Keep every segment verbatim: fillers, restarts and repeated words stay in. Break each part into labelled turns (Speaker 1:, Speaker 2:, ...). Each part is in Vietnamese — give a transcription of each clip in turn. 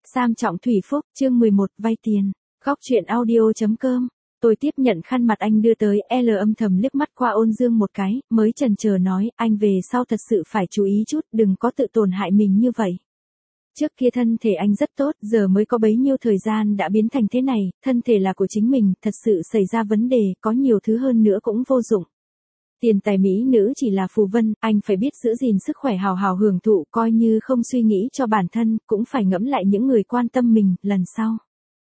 Speaker 1: Sam Trọng Thủy Phúc, chương mười một, vay tiền. Góc truyện audio.com. Tôi tiếp nhận khăn mặt anh đưa tới, L âm thầm liếc mắt qua Ôn Dương một cái, mới chần chờ nói, anh về sau thật sự phải chú ý chút, đừng có tự tổn hại mình như vậy. Trước kia thân thể anh rất tốt, giờ mới có bấy nhiêu thời gian đã biến thành thế này, thân thể là của chính mình, thật sự xảy ra vấn đề, có nhiều thứ hơn nữa cũng vô dụng. Tiền tài mỹ nữ chỉ là phù vân, anh phải biết giữ gìn sức khỏe hào hào hưởng thụ, coi như không suy nghĩ cho bản thân, cũng phải ngẫm lại những người quan tâm mình, lần sau.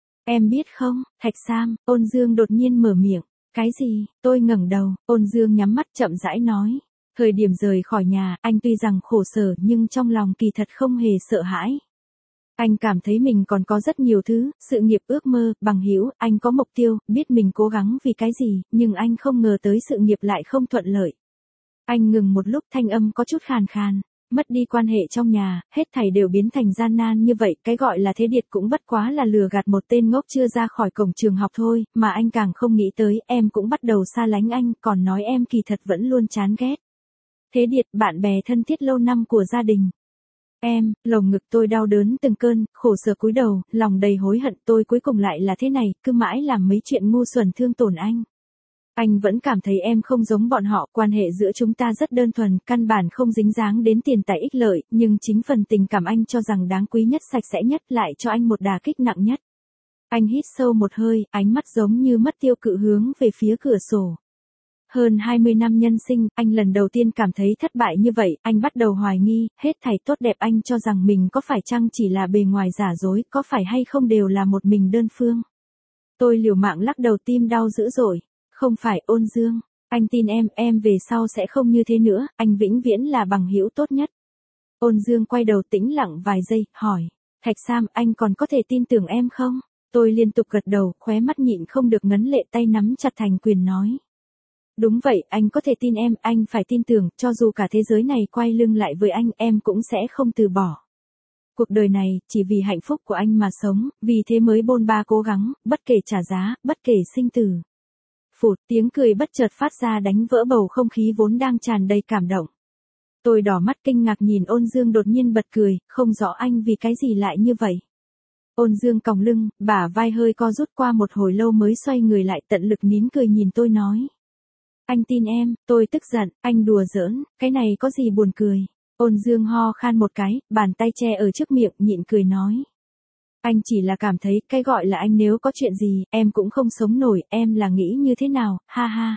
Speaker 1: Em biết không, Thạch Sam, Ôn Dương đột nhiên mở miệng. Cái gì? Tôi ngẩng đầu, Ôn Dương nhắm mắt chậm rãi nói. Thời điểm rời khỏi nhà, anh tuy rằng khổ sở nhưng trong lòng kỳ thật không hề sợ hãi. Anh cảm thấy mình còn có rất nhiều thứ, sự nghiệp ước mơ, bằng hữu, anh có mục tiêu, biết mình cố gắng vì cái gì, nhưng anh không ngờ tới sự nghiệp lại không thuận lợi. Anh ngừng một lúc, thanh âm có chút khàn khàn. Mất đi quan hệ trong nhà, hết thảy đều biến thành gian nan như vậy, cái gọi là thế điệt cũng bất quá là lừa gạt một tên ngốc chưa ra khỏi cổng trường học thôi, mà anh càng không nghĩ tới, em cũng bắt đầu xa lánh anh, còn nói em kỳ thật vẫn luôn chán ghét. Thế điệt, bạn bè thân thiết lâu năm của gia đình. Em, lồng ngực tôi đau đớn từng cơn, khổ sở cúi đầu, lòng đầy hối hận, tôi cuối cùng lại là thế này, cứ mãi làm mấy chuyện ngu xuẩn thương tổn anh. Anh vẫn cảm thấy em không giống bọn họ, quan hệ giữa chúng ta rất đơn thuần, căn bản không dính dáng đến tiền tài ích lợi, nhưng chính phần tình cảm anh cho rằng đáng quý nhất, sạch sẽ nhất, lại cho anh một đả kích nặng nhất. Anh hít sâu một hơi, ánh mắt giống như mất tiêu cự hướng về phía cửa sổ. Hơn hai mươi năm nhân sinh, anh lần đầu tiên cảm thấy thất bại như vậy, anh bắt đầu hoài nghi, hết thảy tốt đẹp anh cho rằng mình có phải chăng chỉ là bề ngoài giả dối, có phải hay không đều là một mình đơn phương. Tôi liều mạng lắc đầu, tim đau dữ dội. Không phải, Ôn Dương, anh tin em, em về sau sẽ không như thế nữa, anh vĩnh viễn là bằng hữu tốt nhất. Ôn Dương quay đầu tĩnh lặng vài giây, hỏi, Thạch Sam, anh còn có thể tin tưởng em không? Tôi liên tục gật đầu, khóe mắt nhịn không được ngấn lệ, tay nắm chặt thành quyền nói. Đúng vậy, anh có thể tin em, anh phải tin tưởng, cho dù cả thế giới này quay lưng lại với anh, em cũng sẽ không từ bỏ. Cuộc đời này, chỉ vì hạnh phúc của anh mà sống, vì thế mới bôn ba cố gắng, bất kể trả giá, bất kể sinh tử. Phụt, tiếng cười bất chợt phát ra đánh vỡ bầu không khí vốn đang tràn đầy cảm động. Tôi đỏ mắt kinh ngạc nhìn Ôn Dương đột nhiên bật cười, không rõ anh vì cái gì lại như vậy. Ôn Dương còng lưng, bả vai hơi co rút, qua một hồi lâu mới xoay người lại, tận lực nín cười nhìn tôi nói. Anh tin em, tôi tức giận, anh đùa giỡn, cái này có gì buồn cười. Ôn Dương ho khan một cái, bàn tay che ở trước miệng, nhịn cười nói. Anh chỉ là cảm thấy, cái gọi là anh nếu có chuyện gì, em cũng không sống nổi, em là nghĩ như thế nào, ha ha.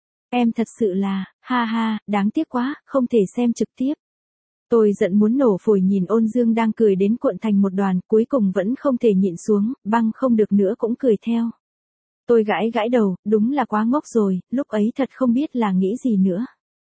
Speaker 1: Em thật sự là, ha ha, đáng tiếc quá, không thể xem trực tiếp. Tôi giận muốn nổ phổi nhìn Ôn Dương đang cười đến cuộn thành một đoàn, cuối cùng vẫn không thể nhịn xuống, băng không được nữa cũng cười theo. Tôi gãi gãi đầu, đúng là quá ngốc rồi, lúc ấy thật không biết là nghĩ gì nữa.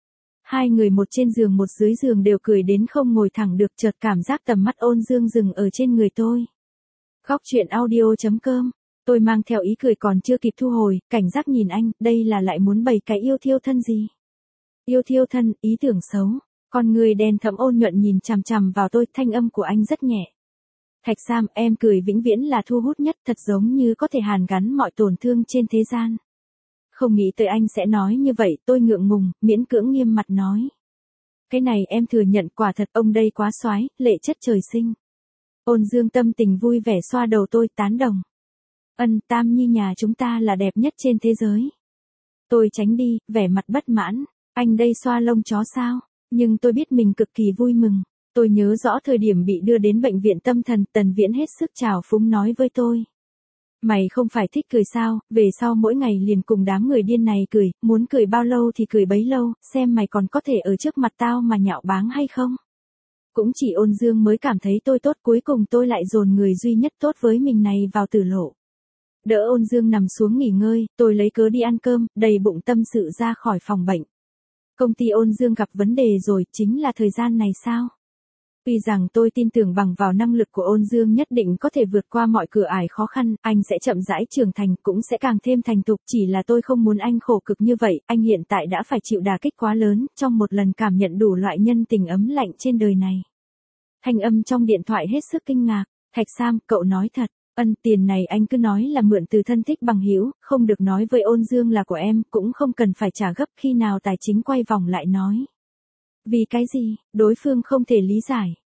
Speaker 1: Hai người một trên giường một dưới giường đều cười đến không ngồi thẳng được, chợt cảm giác tầm mắt Ôn Dương dừng ở trên người tôi. Góc truyện audio.com. Tôi mang theo ý cười còn chưa kịp thu hồi, cảnh giác nhìn anh, đây là lại muốn bày cái yêu thiêu thân gì? Yêu thiêu thân, ý tưởng xấu. Con người đen thẫm ôn nhuận nhìn chằm chằm vào tôi, thanh âm của anh rất nhẹ. Thạch Sam, em cười vĩnh viễn là thu hút nhất, thật giống như có thể hàn gắn mọi tổn thương trên thế gian. Không nghĩ tới anh sẽ nói như vậy, tôi ngượng ngùng, miễn cưỡng nghiêm mặt nói. Cái này em thừa nhận, quả thật ông đây quá soái, lệ chất trời sinh. Ôn Dương tâm tình vui vẻ xoa đầu tôi, tán đồng. Ân, Tam Nhi nhà chúng ta là đẹp nhất trên thế giới. Tôi tránh đi, vẻ mặt bất mãn. Anh đây xoa lông chó sao? Nhưng tôi biết mình cực kỳ vui mừng. Tôi nhớ rõ thời điểm bị đưa đến bệnh viện tâm thần, Tần Viễn hết sức trào phúng nói với tôi. Mày không phải thích cười sao, về sau mỗi ngày liền cùng đám người điên này cười, muốn cười bao lâu thì cười bấy lâu, xem mày còn có thể ở trước mặt tao mà nhạo báng hay không? Cũng chỉ Ôn Dương mới cảm thấy tôi tốt, cuối cùng tôi lại dồn người duy nhất tốt với mình này vào tử lộ. Đỡ Ôn Dương nằm xuống nghỉ ngơi, tôi lấy cớ đi ăn cơm, đầy bụng tâm sự ra khỏi phòng bệnh. Công ty Ôn Dương gặp vấn đề rồi, chính là thời gian này sao? Tuy rằng tôi tin tưởng bằng vào năng lực của Ôn Dương nhất định có thể vượt qua mọi cửa ải khó khăn, anh sẽ chậm rãi trưởng thành, cũng sẽ càng thêm thành thục, chỉ là tôi không muốn anh khổ cực như vậy, anh hiện tại đã phải chịu đả kích quá lớn, trong một lần cảm nhận đủ loại nhân tình ấm lạnh trên đời này. Thanh âm trong điện thoại hết sức kinh ngạc, Thạch Sam, cậu nói thật, ân tiền này anh cứ nói là mượn từ thân thích bằng hữu, không được nói với Ôn Dương là của em, cũng không cần phải trả gấp, khi nào tài chính quay vòng lại nói. Vì cái gì, đối phương không thể lý giải.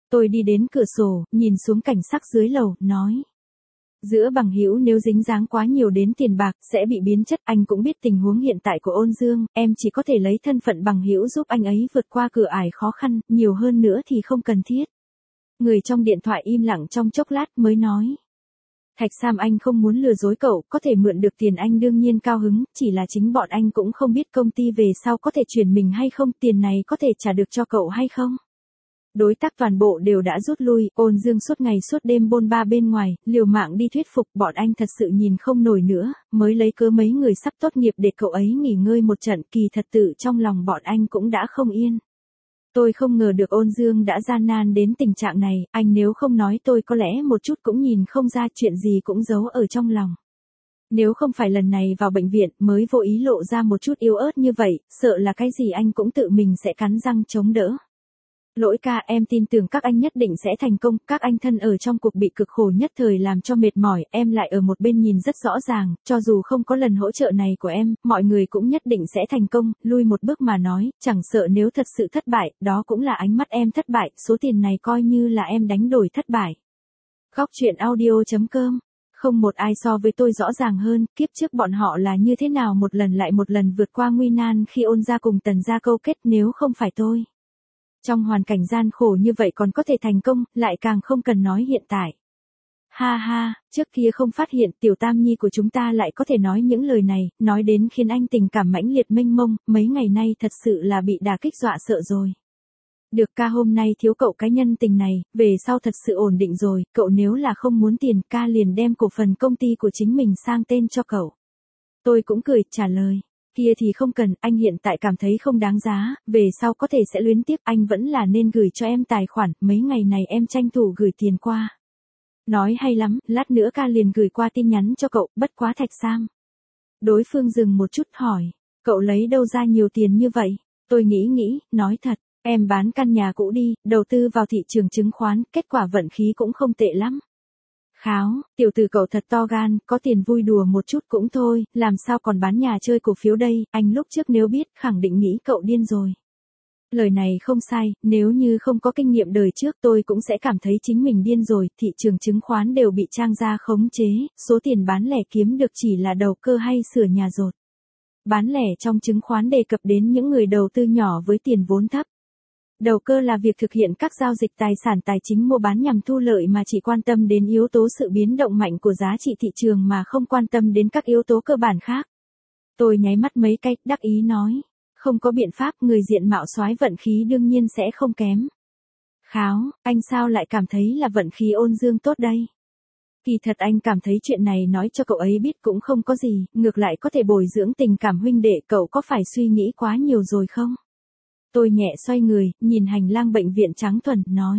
Speaker 1: Tôi đi đến cửa sổ, nhìn xuống cảnh sắc dưới lầu, nói. Giữa bằng hữu nếu dính dáng quá nhiều đến tiền bạc, sẽ bị biến chất. Anh cũng biết tình huống hiện tại của Ôn Dương, em chỉ có thể lấy thân phận bằng hữu giúp anh ấy vượt qua cửa ải khó khăn, nhiều hơn nữa thì không cần thiết. Người trong điện thoại im lặng trong chốc lát mới nói. Thạch Sam anh không muốn lừa dối cậu, có thể mượn được tiền anh đương nhiên cao hứng, chỉ là chính bọn anh cũng không biết công ty về sau có thể chuyển mình hay không, tiền này có thể trả được cho cậu hay không. Đối tác toàn bộ đều đã rút lui, Ôn Dương suốt ngày suốt đêm bôn ba bên ngoài, liều mạng đi thuyết phục bọn anh thật sự nhìn không nổi nữa, mới lấy cớ mấy người sắp tốt nghiệp để cậu ấy nghỉ ngơi một trận, kỳ thật tự trong lòng bọn anh cũng đã không yên. Tôi không ngờ được Ôn Dương đã gian nan đến tình trạng này, anh nếu không nói tôi có lẽ một chút cũng nhìn không ra, chuyện gì cũng giấu ở trong lòng. Nếu không phải lần này vào bệnh viện mới vô ý lộ ra một chút yếu ớt như vậy, sợ là cái gì anh cũng tự mình sẽ cắn răng chống đỡ. Lỗi ca, em tin tưởng các anh nhất định sẽ thành công, các anh thân ở trong cuộc bị cực khổ nhất thời làm cho mệt mỏi, em lại ở một bên nhìn rất rõ ràng, cho dù không có lần hỗ trợ này của em, mọi người cũng nhất định sẽ thành công, lui một bước mà nói, chẳng sợ nếu thật sự thất bại, đó cũng là ánh mắt em thất bại, số tiền này coi như là em đánh đổi thất bại. Góc truyện audio chấm com. Không một ai so với tôi rõ ràng hơn, kiếp trước bọn họ là như thế nào một lần lại một lần vượt qua nguy nan khi Ôn gia cùng Tần gia câu kết, nếu không phải tôi. Trong hoàn cảnh gian khổ như vậy còn có thể thành công, lại càng không cần nói hiện tại. Ha ha, trước kia không phát hiện tiểu tam nhi của chúng ta lại có thể nói những lời này, nói đến khiến anh tình cảm mãnh liệt mênh mông, mấy ngày nay thật sự là bị đả kích dọa sợ rồi. Được ca hôm nay thiếu cậu cái nhân tình này, về sau thật sự ổn định rồi, cậu nếu là không muốn tiền ca liền đem cổ phần công ty của chính mình sang tên cho cậu. Tôi cũng cười, trả lời. Kia thì không cần, anh hiện tại cảm thấy không đáng giá, về sau có thể sẽ luyến tiếc, anh vẫn là nên gửi cho em tài khoản, mấy ngày này em tranh thủ gửi tiền qua. Nói hay lắm, lát nữa ca liền gửi qua tin nhắn cho cậu, bất quá Thạch Sam. Đối phương dừng một chút hỏi, cậu lấy đâu ra nhiều tiền như vậy? Tôi nghĩ nghĩ, nói thật, em bán căn nhà cũ đi, đầu tư vào thị trường chứng khoán, kết quả vận khí cũng không tệ lắm. Kháo, tiểu tử cậu thật to gan, có tiền vui đùa một chút cũng thôi, làm sao còn bán nhà chơi cổ phiếu đây, anh lúc trước nếu biết khẳng định nghĩ cậu điên rồi. Lời này không sai, nếu như không có kinh nghiệm đời trước tôi cũng sẽ cảm thấy chính mình điên rồi, thị trường chứng khoán đều bị trang gia khống chế, số tiền bán lẻ kiếm được chỉ là đầu cơ hay sửa nhà rột. Bán lẻ trong chứng khoán đề cập đến những người đầu tư nhỏ với tiền vốn thấp. Đầu cơ là việc thực hiện các giao dịch tài sản tài chính mua bán nhằm thu lợi mà chỉ quan tâm đến yếu tố sự biến động mạnh của giá trị thị trường mà không quan tâm đến các yếu tố cơ bản khác. Tôi nháy mắt mấy cái, đắc ý nói. Không có biện pháp, người diện mạo soái vận khí đương nhiên sẽ không kém. Kháo, anh sao lại cảm thấy là vận khí Ôn Dương tốt đây? Kỳ thật anh cảm thấy chuyện này nói cho cậu ấy biết cũng không có gì, ngược lại có thể bồi dưỡng tình cảm huynh đệ, cậu có phải suy nghĩ quá nhiều rồi không? Tôi nhẹ xoay người, nhìn hành lang bệnh viện trắng thuần, nói.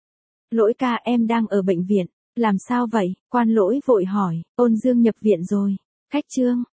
Speaker 1: Lỗi ca, em đang ở bệnh viện, làm sao vậy? Quan Lỗi vội hỏi, Ôn Dương nhập viện rồi. Khách trương,